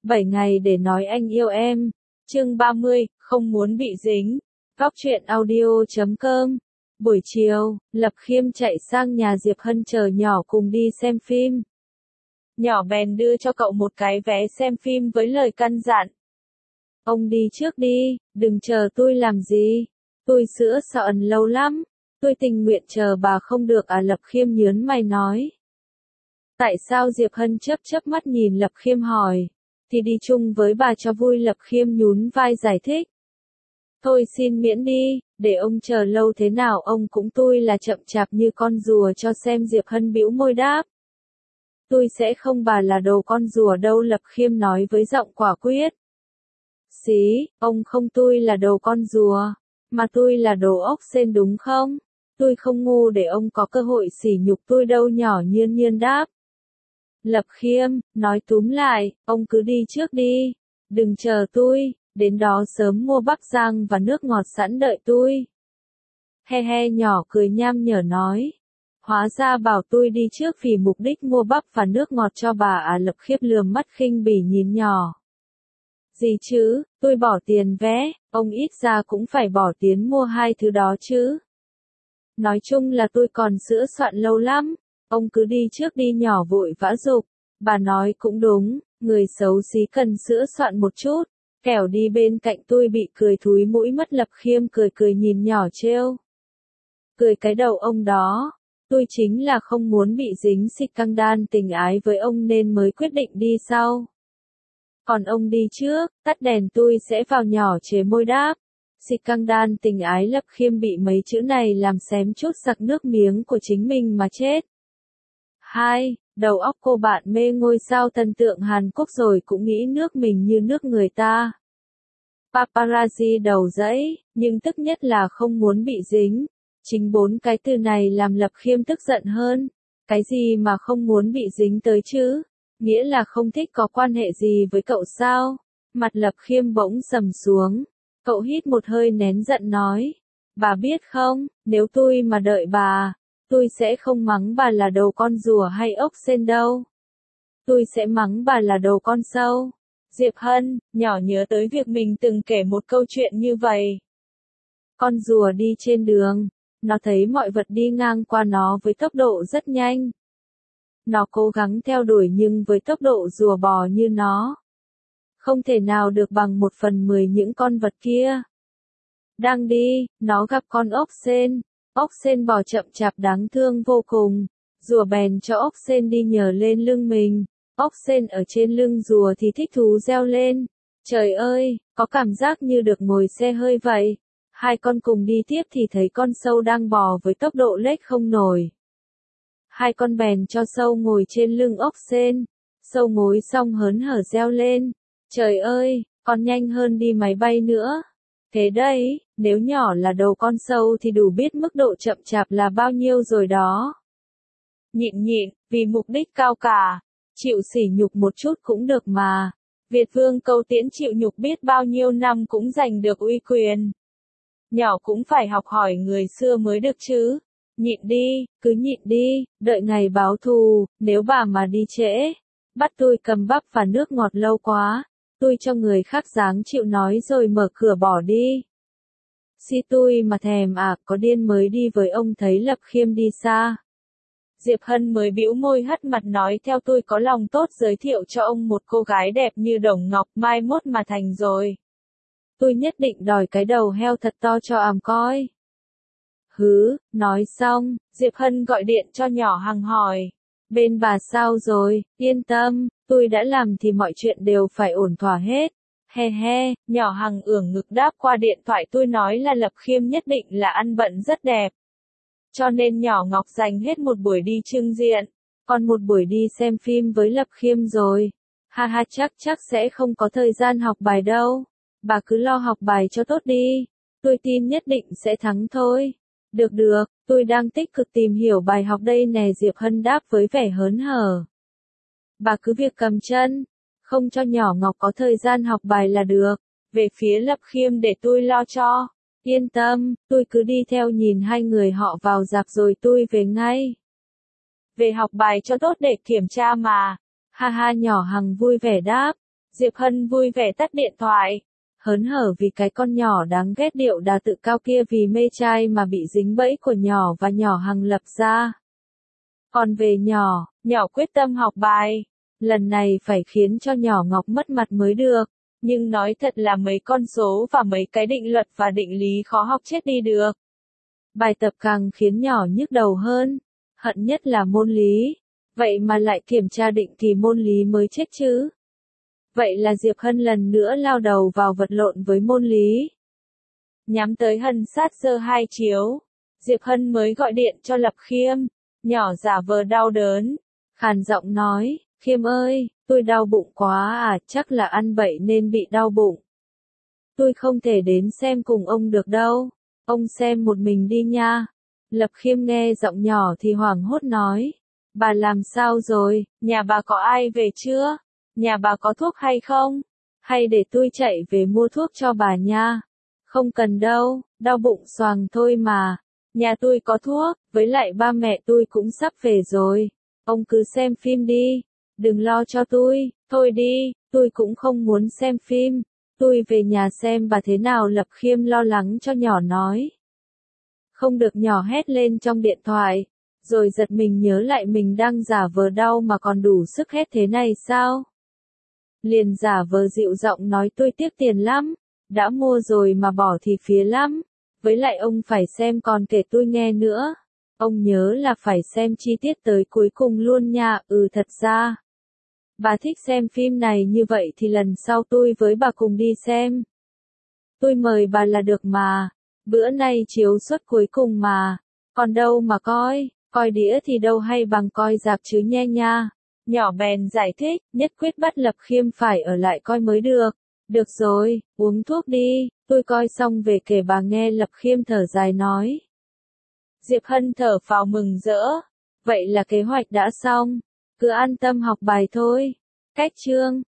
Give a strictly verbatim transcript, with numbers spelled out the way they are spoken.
bảy ngày để nói anh yêu em. Chương ba mươi, không muốn bị dính. Góc truyện audio chấm com. Buổi chiều, Lập Khiêm chạy sang nhà Diệp Hân chờ nhỏ cùng đi xem phim. Nhỏ bèn đưa cho cậu một cái vé xem phim với lời căn dặn. Ông đi trước đi, đừng chờ tôi làm gì. Tôi sữa sợ ẩn lâu lắm. Tôi tình nguyện chờ bà không được à, Lập Khiêm nhớn mày nói. Tại sao? Diệp Hân chớp chớp mắt nhìn Lập Khiêm hỏi. Thì đi chung với bà cho vui, Lập Khiêm nhún vai giải thích. Thôi xin miễn đi, để ông chờ lâu thế nào ông cũng tôi là chậm chạp như con rùa cho xem. Diệp Hân bĩu môi đáp. Tôi sẽ không bà là đồ con rùa đâu, Lập Khiêm nói với giọng quả quyết. Xí, ông không tôi là đồ con rùa, mà tôi là đồ ốc sên đúng không? Tôi không ngu để ông có cơ hội sỉ nhục tôi đâu, nhỏ Nhiên Nhiên đáp. Lập Khiêm, nói túm lại, ông cứ đi trước đi, đừng chờ tôi, đến đó sớm mua bắp rang và nước ngọt sẵn đợi tôi. He he, nhỏ cười nham nhở nói. Hóa ra bảo tôi đi trước vì mục đích mua bắp và nước ngọt cho bà à, Lập Khiêm lườm mắt khinh bỉ nhìn nhỏ. Gì chứ, tôi bỏ tiền vé, ông ít ra cũng phải bỏ tiền mua hai thứ đó chứ. Nói chung là tôi còn sữa soạn lâu lắm, ông cứ đi trước đi, nhỏ vội vã giục. Bà nói cũng đúng, người xấu xí cần sữa soạn một chút, kẻo đi bên cạnh tôi bị cười thúi mũi mất. Lập Khiêm cười cười nhìn nhỏ trêu. Cười cái đầu ông đó, tôi chính là không muốn bị dính xích căng đan tình ái với ông nên mới quyết định đi sau. Còn ông đi trước, tắt đèn tôi sẽ vào, nhỏ chế môi đáp. Xích căng đan tình ái, Lập Khiêm bị mấy chữ này làm xém chút sặc nước miếng của chính mình mà chết. Hai, đầu óc cô bạn mê ngôi sao thần tượng Hàn Quốc rồi cũng nghĩ nước mình như nước người ta. Paparazzi đầu dẫy, nhưng tức nhất là không muốn bị dính. Chính bốn cái từ này làm Lập Khiêm tức giận hơn. Cái gì mà không muốn bị dính tới chứ? Nghĩa là không thích có quan hệ gì với cậu sao? Mặt Lập Khiêm bỗng sầm xuống. Cậu hít một hơi nén giận nói. Bà biết không, nếu tôi mà đợi bà, tôi sẽ không mắng bà là đầu con rùa hay ốc sên đâu. Tôi sẽ mắng bà là đầu con sâu. Diệp Hân, nhỏ nhớ tới việc mình từng kể một câu chuyện như vậy. Con rùa đi trên đường, nó thấy mọi vật đi ngang qua nó với tốc độ rất nhanh. Nó cố gắng theo đuổi nhưng với tốc độ rùa bò như nó, không thể nào được bằng một phần mười những con vật kia. Đang đi, nó gặp con ốc sên. Ốc sên bò chậm chạp đáng thương vô cùng. Rùa bèn cho ốc sên đi nhờ lên lưng mình. Ốc sên ở trên lưng rùa thì thích thú reo lên. Trời ơi, có cảm giác như được ngồi xe hơi vậy. Hai con cùng đi tiếp thì thấy con sâu đang bò với tốc độ lếch không nổi. Hai con bèn cho sâu ngồi trên lưng ốc sên. Sâu ngồi xong hớn hở reo lên. Trời ơi, còn nhanh hơn đi máy bay nữa. Thế đấy, nếu nhỏ là đầu con sâu thì đủ biết mức độ chậm chạp là bao nhiêu rồi đó. Nhịn nhịn, vì mục đích cao cả, chịu sỉ nhục một chút cũng được mà. Việt Vương Câu Tiễn chịu nhục biết bao nhiêu năm cũng giành được uy quyền. Nhỏ cũng phải học hỏi người xưa mới được chứ. Nhịn đi, cứ nhịn đi, đợi ngày báo thù, nếu bà mà đi trễ, bắt tôi cầm bắp và nước ngọt lâu quá, tôi cho người khác dáng chịu nói rồi mở cửa bỏ đi. Si tôi mà thèm à, có điên mới đi với ông. Thấy Lập Khiêm đi xa, Diệp Hân mới bĩu môi hất mặt nói theo tôi có lòng tốt giới thiệu cho ông một cô gái đẹp như đồng ngọc, mai mốt mà thành rồi. Tôi nhất định đòi cái đầu heo thật to cho àm coi. Hứ, nói xong, Diệp Hân gọi điện cho nhỏ Hằng hỏi. Bên bà sao rồi? Yên tâm, tôi đã làm thì mọi chuyện đều phải ổn thỏa hết. He he, nhỏ Hằng ưỡng ngực đáp qua điện thoại. Tôi nói là Lập Khiêm nhất định là ăn bận rất đẹp. Cho nên nhỏ Ngọc dành hết một buổi đi trưng diện, còn một buổi đi xem phim với Lập Khiêm rồi. Ha ha, chắc chắc sẽ không có thời gian học bài đâu. Bà cứ lo học bài cho tốt đi. Tôi tin nhất định sẽ thắng thôi. Được được, tôi đang tích cực tìm hiểu bài học đây nè, Diệp Hân đáp với vẻ hớn hở. Bà cứ việc cầm chân, không cho nhỏ Ngọc có thời gian học bài là được. Về phía Lập Khiêm để tôi lo cho. Yên tâm, tôi cứ đi theo nhìn hai người họ vào rạp rồi tôi về ngay. Về học bài cho tốt để kiểm tra mà. Ha ha, nhỏ Hằng vui vẻ đáp. Diệp Hân vui vẻ tắt điện thoại, hớn hở vì cái con nhỏ đáng ghét điệu đà tự cao kia vì mê trai mà bị dính bẫy của nhỏ và nhỏ Hằng lập ra. Còn về nhỏ, nhỏ quyết tâm học bài, lần này phải khiến cho nhỏ Ngọc mất mặt mới được, nhưng nói thật là mấy con số và mấy cái định luật và định lý khó học chết đi được. Bài tập càng khiến nhỏ nhức đầu hơn, hận nhất là môn lý, vậy mà lại kiểm tra định kỳ môn lý mới chết chứ. Vậy là Diệp Hân lần nữa lao đầu vào vật lộn với môn lý. Nhắm tới Hân sát giơ hai chiếu, Diệp Hân mới gọi điện cho Lập Khiêm, nhỏ giả vờ đau đớn, khàn giọng nói, Khiêm ơi, tôi đau bụng quá à, chắc là ăn bậy nên bị đau bụng. Tôi không thể đến xem cùng ông được đâu, ông xem một mình đi nha. Lập Khiêm nghe giọng nhỏ thì hoảng hốt nói, bà làm sao rồi, nhà bà có ai về chưa? Nhà bà có thuốc hay không? Hay để tôi chạy về mua thuốc cho bà nha? Không cần đâu, đau bụng xoàng thôi mà. Nhà tôi có thuốc, với lại ba mẹ tôi cũng sắp về rồi. Ông cứ xem phim đi, đừng lo cho tôi, thôi đi, tôi cũng không muốn xem phim. Tôi về nhà xem bà thế nào. Lập Khiêm lo lắng cho nhỏ nói. Không được, nhỏ hét lên trong điện thoại, rồi giật mình nhớ lại mình đang giả vờ đau mà còn đủ sức hét thế này sao? Liền giả vờ dịu giọng nói tôi tiếc tiền lắm, đã mua rồi mà bỏ thì phí lắm, với lại ông phải xem còn kể tôi nghe nữa. Ông nhớ là phải xem chi tiết tới cuối cùng luôn nha. Ừ, thật ra bà thích xem phim này như vậy thì lần sau tôi với bà cùng đi xem. Tôi mời bà là được mà, bữa nay chiếu suất cuối cùng mà, còn đâu mà coi, coi đĩa thì đâu hay bằng coi rạp chứ nhe nha. Nhỏ bèn giải thích, nhất quyết bắt Lập Khiêm phải ở lại coi mới được. Được rồi, uống thuốc đi, tôi coi xong về kể bà nghe. Lập Khiêm thở dài nói. Diệp Hân thở phào mừng rỡ, vậy là kế hoạch đã xong, cứ an tâm học bài thôi. Cách chương